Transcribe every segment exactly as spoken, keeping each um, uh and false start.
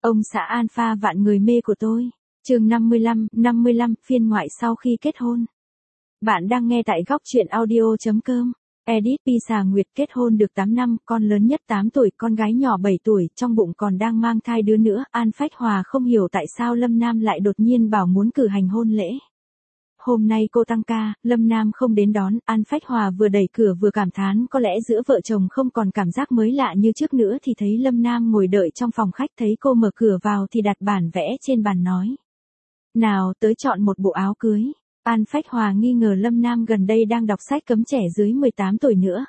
Ông xã alpha vạn người mê của tôi. Chương năm mươi lăm, năm mươi lăm, phiên ngoại sau khi kết hôn. Bạn đang nghe tại góc truyện audio chấm com. Edit Pisa Nguyệt kết hôn được tám năm, con lớn nhất tám tuổi, con gái nhỏ bảy tuổi, trong bụng còn đang mang thai đứa nữa. An Phách Hòa không hiểu tại sao Lâm Nam lại đột nhiên bảo muốn cử hành hôn lễ. Hôm nay cô tăng ca, Lâm Nam không đến đón, An Phách Hòa vừa đẩy cửa vừa cảm thán có lẽ giữa vợ chồng không còn cảm giác mới lạ như trước nữa thì thấy Lâm Nam ngồi đợi trong phòng khách, thấy cô mở cửa vào thì đặt bản vẽ trên bàn nói. Nào tới chọn một bộ áo cưới. An Phách Hòa nghi ngờ Lâm Nam gần đây đang đọc sách cấm trẻ dưới mười tám tuổi nữa.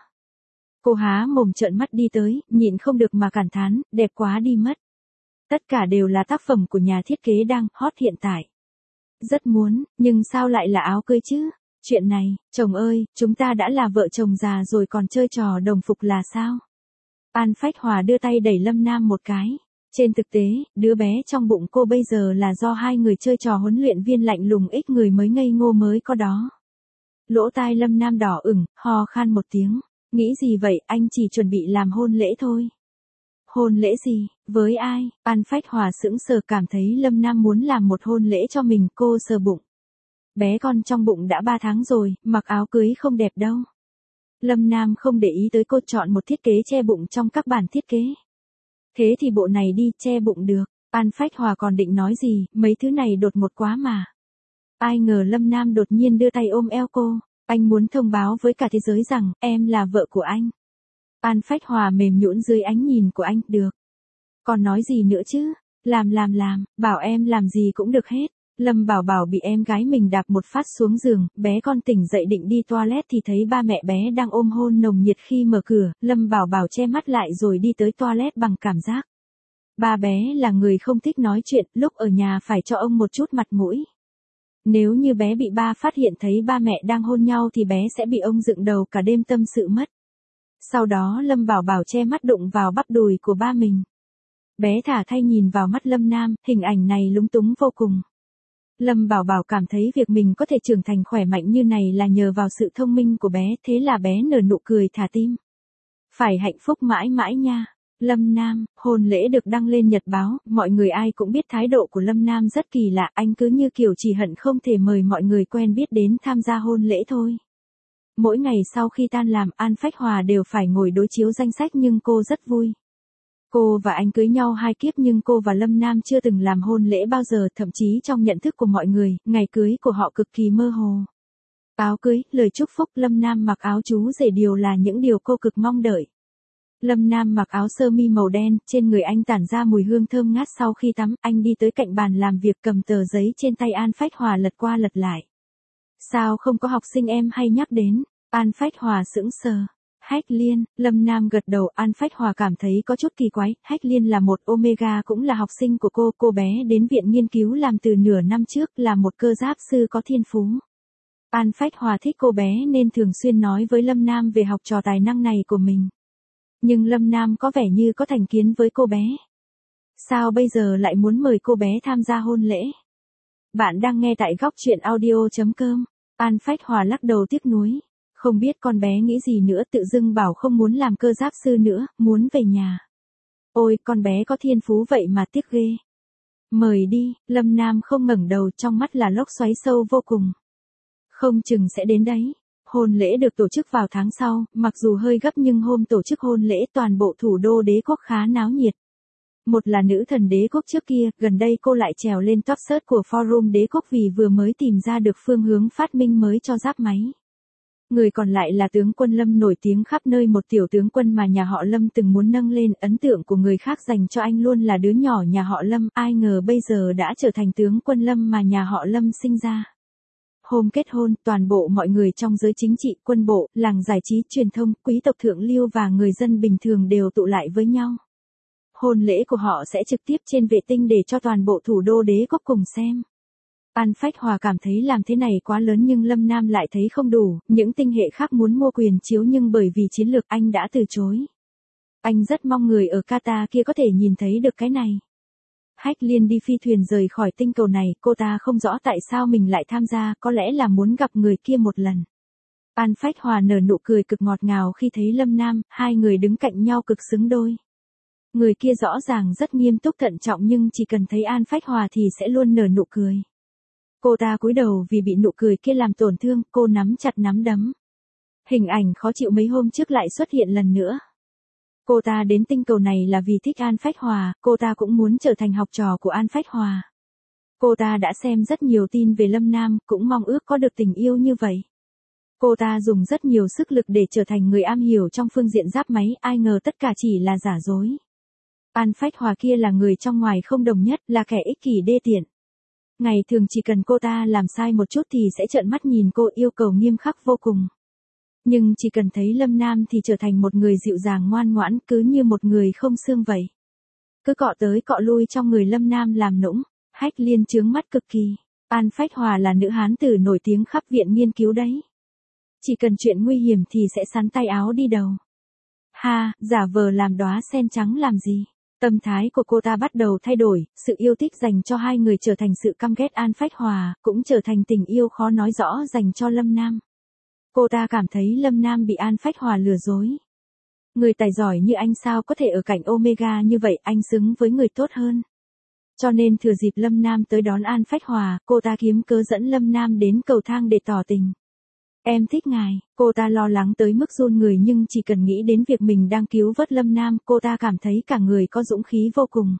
Cô há mồm trợn mắt đi tới, nhịn không được mà cảm thán, đẹp quá đi mất. Tất cả đều là tác phẩm của nhà thiết kế đang hot hiện tại. Rất muốn, nhưng sao lại là áo cưới chứ? Chuyện này, chồng ơi, chúng ta đã là vợ chồng già rồi còn chơi trò đồng phục là sao? An Phách Hòa đưa tay đẩy Lâm Nam một cái. Trên thực tế, đứa bé trong bụng cô bây giờ là do hai người chơi trò huấn luyện viên lạnh lùng ích người mới ngây ngô mới có đó. Lỗ tai Lâm Nam đỏ ửng, ho khan một tiếng. Nghĩ gì vậy, anh chỉ chuẩn bị làm hôn lễ thôi. Hôn lễ gì, với ai? An Phách Hòa sững sờ cảm thấy Lâm Nam muốn làm một hôn lễ cho mình, cô sờ bụng. Bé con trong bụng đã ba tháng rồi, mặc áo cưới không đẹp đâu. Lâm Nam không để ý tới cô, chọn một thiết kế che bụng trong các bản thiết kế. Thế thì bộ này đi, che bụng được. An Phách Hòa còn định nói gì, mấy thứ này đột ngột quá mà. Ai ngờ Lâm Nam đột nhiên đưa tay ôm eo cô. Anh muốn thông báo với cả thế giới rằng, em là vợ của anh. An Phách Hòa mềm nhũn dưới ánh nhìn của anh, được. Còn nói gì nữa chứ, làm làm làm, bảo em làm gì cũng được hết. Lâm Bảo Bảo bị em gái mình đạp một phát xuống giường, bé con tỉnh dậy định đi toilet thì thấy ba mẹ bé đang ôm hôn nồng nhiệt. Khi mở cửa, Lâm Bảo Bảo che mắt lại rồi đi tới toilet bằng cảm giác. Ba bé là người không thích nói chuyện, lúc ở nhà phải cho ông một chút mặt mũi. Nếu như bé bị ba phát hiện thấy ba mẹ đang hôn nhau thì bé sẽ bị ông dựng đầu cả đêm tâm sự mất. Sau đó Lâm Bảo Bảo che mắt đụng vào bắp đùi của ba mình. Bé thả thay nhìn vào mắt Lâm Nam, hình ảnh này lúng túng vô cùng. Lâm Bảo Bảo cảm thấy việc mình có thể trưởng thành khỏe mạnh như này là nhờ vào sự thông minh của bé, thế là bé nở nụ cười thả tim. Phải hạnh phúc mãi mãi nha. Lâm Nam, hôn lễ được đăng lên nhật báo, mọi người ai cũng biết thái độ của Lâm Nam rất kỳ lạ, anh cứ như kiểu chỉ hận không thể mời mọi người quen biết đến tham gia hôn lễ thôi. Mỗi ngày sau khi tan làm, An Phách Hòa đều phải ngồi đối chiếu danh sách nhưng cô rất vui. Cô và anh cưới nhau hai kiếp nhưng cô và Lâm Nam chưa từng làm hôn lễ bao giờ, thậm chí trong nhận thức của mọi người, ngày cưới của họ cực kỳ mơ hồ. Áo cưới, lời chúc phúc, Lâm Nam mặc áo chú rể đều là những điều cô cực mong đợi. Lâm Nam mặc áo sơ mi màu đen, trên người anh tản ra mùi hương thơm ngát. Sau khi tắm, anh đi tới cạnh bàn làm việc cầm tờ giấy trên tay An Phách Hòa lật qua lật lại. Sao không có học sinh em hay nhắc đến? An Phách Hòa sững sờ. Hách Liên, Lâm Nam gật đầu. An Phách Hòa cảm thấy có chút kỳ quái, Hách Liên là một Omega cũng là học sinh của cô, cô bé đến viện nghiên cứu làm từ nửa năm trước, là một cơ giáp sư có thiên phú. An Phách Hòa thích cô bé nên thường xuyên nói với Lâm Nam về học trò tài năng này của mình. Nhưng Lâm Nam có vẻ như có thành kiến với cô bé. Sao bây giờ lại muốn mời cô bé tham gia hôn lễ? Bạn đang nghe tại góc truyện audio chấm com. An Phách Hòa lắc đầu tiếc nuối. Không biết con bé nghĩ gì nữa, tự dưng bảo không muốn làm cơ giáp sư nữa, muốn về nhà. Ôi, con bé có thiên phú vậy mà tiếc ghê. Mời đi, Lâm Nam không ngẩng đầu, trong mắt là lốc xoáy sâu vô cùng. Không chừng sẽ đến đấy. Hôn lễ được tổ chức vào tháng sau, mặc dù hơi gấp nhưng hôm tổ chức hôn lễ toàn bộ thủ đô đế quốc khá náo nhiệt. Một là nữ thần đế quốc trước kia, gần đây cô lại trèo lên top search của forum đế quốc vì vừa mới tìm ra được phương hướng phát minh mới cho giáp máy. Người còn lại là tướng quân Lâm nổi tiếng khắp nơi, một tiểu tướng quân mà nhà họ Lâm từng muốn nâng lên, ấn tượng của người khác dành cho anh luôn là đứa nhỏ nhà họ Lâm, ai ngờ bây giờ đã trở thành tướng quân Lâm mà nhà họ Lâm sinh ra. Hôm kết hôn, toàn bộ mọi người trong giới chính trị, quân bộ, làng giải trí, truyền thông, quý tộc thượng lưu và người dân bình thường đều tụ lại với nhau. Hôn lễ của họ sẽ trực tiếp trên vệ tinh để cho toàn bộ thủ đô đế quốc cùng xem. An Phách Hòa cảm thấy làm thế này quá lớn nhưng Lâm Nam lại thấy không đủ, những tinh hệ khác muốn mua quyền chiếu nhưng bởi vì chiến lược anh đã từ chối. Anh rất mong người ở Qatar kia có thể nhìn thấy được cái này. Hách Liên đi phi thuyền rời khỏi tinh cầu này, cô ta không rõ tại sao mình lại tham gia, có lẽ là muốn gặp người kia một lần. An Phách Hòa nở nụ cười cực ngọt ngào khi thấy Lâm Nam, hai người đứng cạnh nhau cực xứng đôi. Người kia rõ ràng rất nghiêm túc thận trọng nhưng chỉ cần thấy An Phách Hòa thì sẽ luôn nở nụ cười. Cô ta cúi đầu vì bị nụ cười kia làm tổn thương, cô nắm chặt nắm đấm. Hình ảnh khó chịu mấy hôm trước lại xuất hiện lần nữa. Cô ta đến tinh cầu này là vì thích An Phách Hòa, cô ta cũng muốn trở thành học trò của An Phách Hòa. Cô ta đã xem rất nhiều tin về Lâm Nam, cũng mong ước có được tình yêu như vậy. Cô ta dùng rất nhiều sức lực để trở thành người am hiểu trong phương diện giáp máy, ai ngờ tất cả chỉ là giả dối. An Phách Hòa kia là người trong ngoài không đồng nhất, là kẻ ích kỷ đê tiện. Ngày thường chỉ cần cô ta làm sai một chút thì sẽ trợn mắt nhìn cô, yêu cầu nghiêm khắc vô cùng. Nhưng chỉ cần thấy Lâm Nam thì trở thành một người dịu dàng ngoan ngoãn, cứ như một người không xương vậy. Cứ cọ tới cọ lui trong người Lâm Nam làm nũng, Hách Liên trướng mắt cực kỳ. An Phách Hòa là nữ hán tử nổi tiếng khắp viện nghiên cứu đấy. Chỉ cần chuyện nguy hiểm thì sẽ sắn tay áo đi đầu. Ha, giả vờ làm đóa sen trắng làm gì? Tâm thái của cô ta bắt đầu thay đổi, sự yêu thích dành cho hai người trở thành sự căm ghét An Phách Hòa, cũng trở thành tình yêu khó nói rõ dành cho Lâm Nam. Cô ta cảm thấy Lâm Nam bị An Phách Hòa lừa dối. Người tài giỏi như anh sao có thể ở cạnh Omega như vậy, anh xứng với người tốt hơn. Cho nên thừa dịp Lâm Nam tới đón An Phách Hòa, cô ta kiếm cớ dẫn Lâm Nam đến cầu thang để tỏ tình. Em thích ngài, cô ta lo lắng tới mức run người nhưng chỉ cần nghĩ đến việc mình đang cứu vớt Lâm Nam, cô ta cảm thấy cả người có dũng khí vô cùng.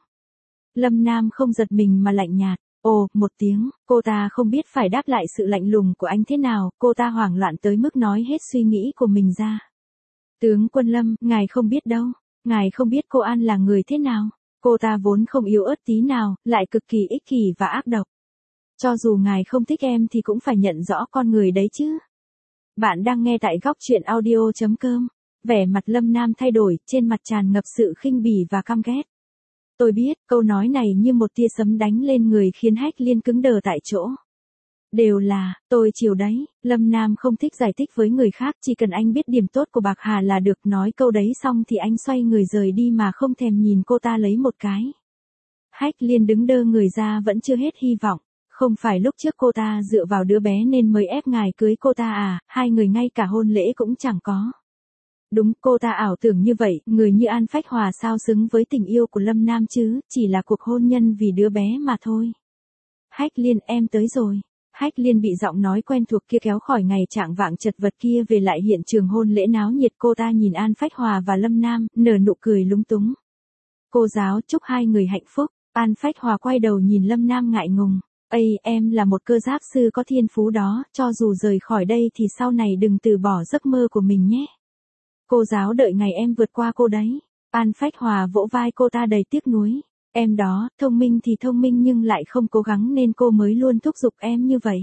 Lâm Nam không giật mình mà lạnh nhạt. Ồ, một tiếng, cô ta không biết phải đáp lại sự lạnh lùng của anh thế nào, cô ta hoảng loạn tới mức nói hết suy nghĩ của mình ra. Tướng quân Lâm, ngài không biết đâu, ngài không biết cô An là người thế nào. Cô ta vốn không yếu ớt tí nào, lại cực kỳ ích kỷ và ác độc. Cho dù ngài không thích em thì cũng phải nhận rõ con người đấy chứ. Bạn đang nghe tại góc truyện audio chấm com. Vẻ mặt Lâm Nam thay đổi, trên mặt tràn ngập sự khinh bỉ và căm ghét. Tôi biết, câu nói này như một tia sấm đánh lên người khiến Hách Liên cứng đờ tại chỗ. Đều là, tôi chiều đấy, Lâm Nam không thích giải thích với người khác, chỉ cần anh biết điểm tốt của Bạc Hà là được, nói câu đấy xong thì anh xoay người rời đi mà không thèm nhìn cô ta lấy một cái. Hách Liên đứng đơ người ra vẫn chưa hết hy vọng, không phải lúc trước cô ta dựa vào đứa bé nên mới ép ngài cưới cô ta à, hai người ngay cả hôn lễ cũng chẳng có. Đúng, cô ta ảo tưởng như vậy, người như An Phách Hòa sao xứng với tình yêu của Lâm Nam chứ, chỉ là cuộc hôn nhân vì đứa bé mà thôi. Hách Liên, em tới rồi. Hách Liên bị giọng nói quen thuộc kia kéo khỏi ngày trạng vạng chật vật kia về lại hiện trường hôn lễ náo nhiệt. Cô ta nhìn An Phách Hòa và Lâm Nam, nở nụ cười lúng túng. Cô giáo chúc hai người hạnh phúc. An Phách Hòa quay đầu nhìn Lâm Nam ngại ngùng. Ây, em là một cơ giáp sư có thiên phú đó, cho dù rời khỏi đây thì sau này đừng từ bỏ giấc mơ của mình nhé. Cô giáo đợi ngày em vượt qua cô đấy. An Phách Hòa vỗ vai cô ta đầy tiếc nuối. Em đó, thông minh thì thông minh nhưng lại không cố gắng nên cô mới luôn thúc giục em như vậy.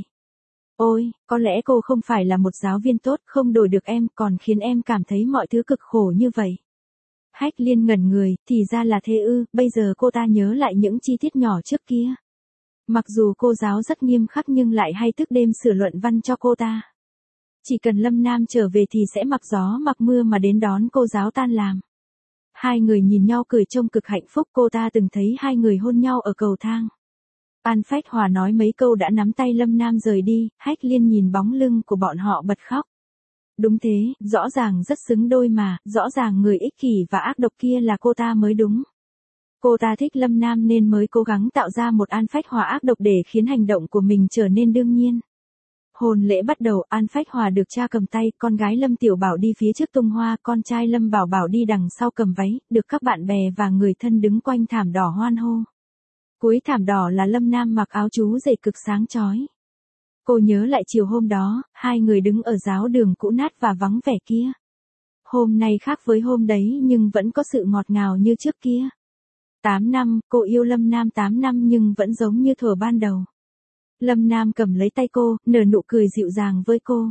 Ôi, có lẽ cô không phải là một giáo viên tốt, không đổi được em, còn khiến em cảm thấy mọi thứ cực khổ như vậy. Hách Liên ngẩn người, thì ra là thế ư, bây giờ cô ta nhớ lại những chi tiết nhỏ trước kia. Mặc dù cô giáo rất nghiêm khắc nhưng lại hay thức đêm sửa luận văn cho cô ta. Chỉ cần Lâm Nam trở về thì sẽ mặc gió mặc mưa mà đến đón cô giáo tan làm. Hai người nhìn nhau cười trông cực hạnh phúc, cô ta từng thấy hai người hôn nhau ở cầu thang. An Phách Hòa nói mấy câu đã nắm tay Lâm Nam rời đi, Hách Liên nhìn bóng lưng của bọn họ bật khóc. Đúng thế, rõ ràng rất xứng đôi mà, rõ ràng người ích kỷ và ác độc kia là cô ta mới đúng. Cô ta thích Lâm Nam nên mới cố gắng tạo ra một An Phách Hòa ác độc để khiến hành động của mình trở nên đương nhiên. Hôn lễ bắt đầu, An Phách Hòa được cha cầm tay, con gái Lâm Tiểu Bảo đi phía trước tung hoa, con trai Lâm Bảo Bảo đi đằng sau cầm váy, được các bạn bè và người thân đứng quanh thảm đỏ hoan hô. Cuối thảm đỏ là Lâm Nam mặc áo chú rể cực sáng chói. Cô nhớ lại chiều hôm đó, hai người đứng ở giáo đường cũ nát và vắng vẻ kia. Hôm nay khác với hôm đấy nhưng vẫn có sự ngọt ngào như trước kia. Tám năm, cô yêu Lâm Nam tám năm nhưng vẫn giống như thuở ban đầu. Lâm Nam cầm lấy tay cô, nở nụ cười dịu dàng với cô.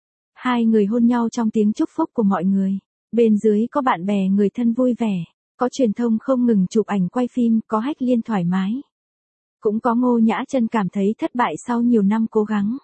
Hai người hôn nhau trong tiếng chúc phúc của mọi người. Bên dưới có bạn bè người thân vui vẻ. Có truyền thông không ngừng chụp ảnh quay phim, có Hách Liên thoải mái. Cũng có Ngô Nhã Chân cảm thấy thất bại sau nhiều năm cố gắng.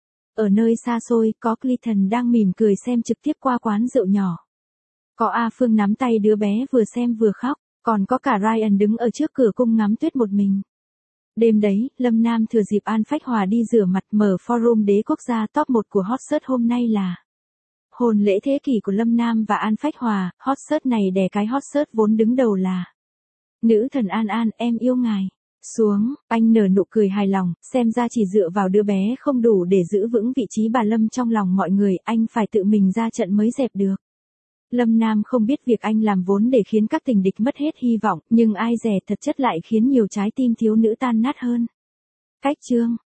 Ở nơi xa xôi, có Clayton đang mỉm cười xem trực tiếp qua quán rượu nhỏ. Có A Phương nắm tay đứa bé vừa xem vừa khóc, còn có cả Ryan đứng ở trước cửa cung ngắm tuyết một mình. Đêm đấy, Lâm Nam thừa dịp An Phách Hòa đi rửa mặt mở forum đế quốc gia top một của Hot Search hôm nay là hôn lễ thế kỷ của Lâm Nam và An Phách Hòa. Hot Search này đè cái Hot Search vốn đứng đầu là Nữ thần An An, em yêu ngài. Xuống, anh nở nụ cười hài lòng, xem ra chỉ dựa vào đứa bé không đủ để giữ vững vị trí bà Lâm trong lòng mọi người, anh phải tự mình ra trận mới dẹp được. Lâm Nam không biết việc anh làm vốn để khiến các tình địch mất hết hy vọng, nhưng ai dè thật chất lại khiến nhiều trái tim thiếu nữ tan nát hơn. Cách chương